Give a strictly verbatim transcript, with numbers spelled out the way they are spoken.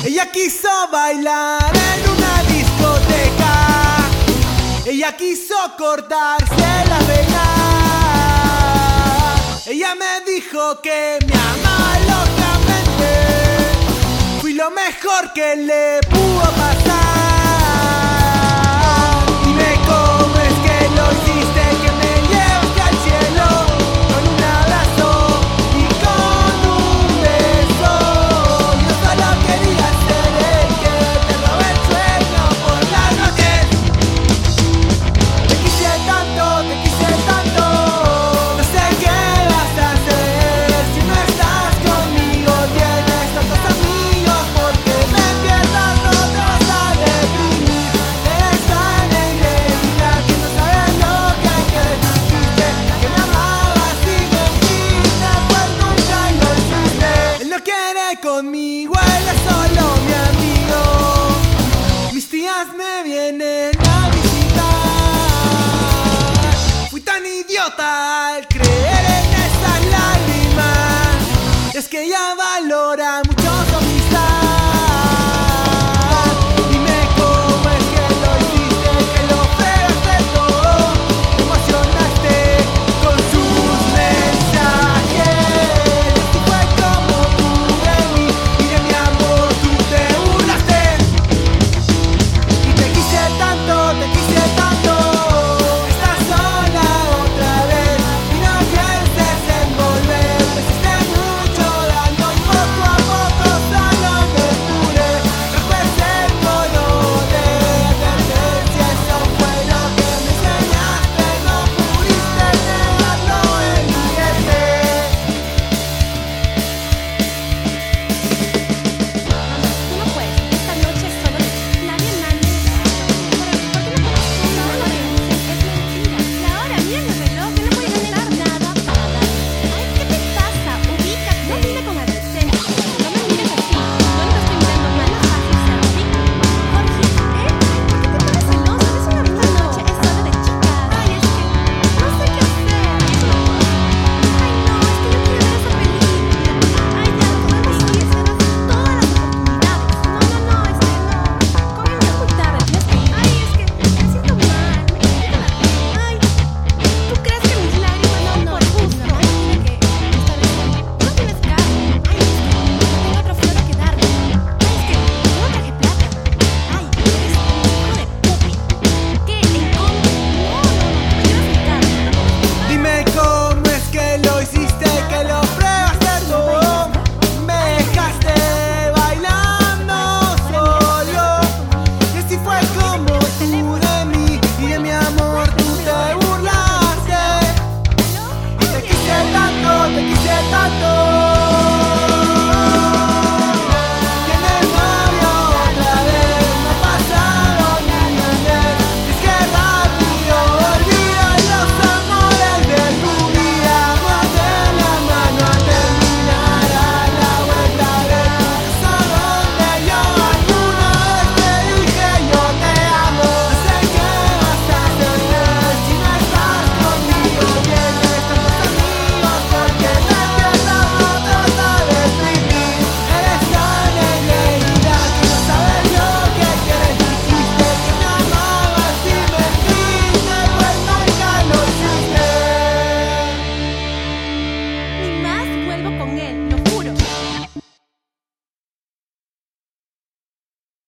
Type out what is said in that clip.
Ella quiso bailar en una discoteca. Ella quiso cortarse la vena. Ella me dijo que me ama locamente. Fui lo mejor que le pudo pasar. Dime cómo es que lo hiciste, que me llevaste al cielo con un abrazo y con un beso. Yo solo quería ser el que te robe el sueño por las noches. Te quise tanto, te quise tanto. No sé qué vas a hacer si no estás conmigo. Tienes tantos amigos, porque me pierdas no te vas a deprimir. Eres tan engreída que no sabes lo que hay que dijiste. Que me amabas y mentiste, pues nunca lo hiciste. Él no quiere conmigo, él es solo mi amigo. Mis tías me vienen a visitar. Fui tan idiota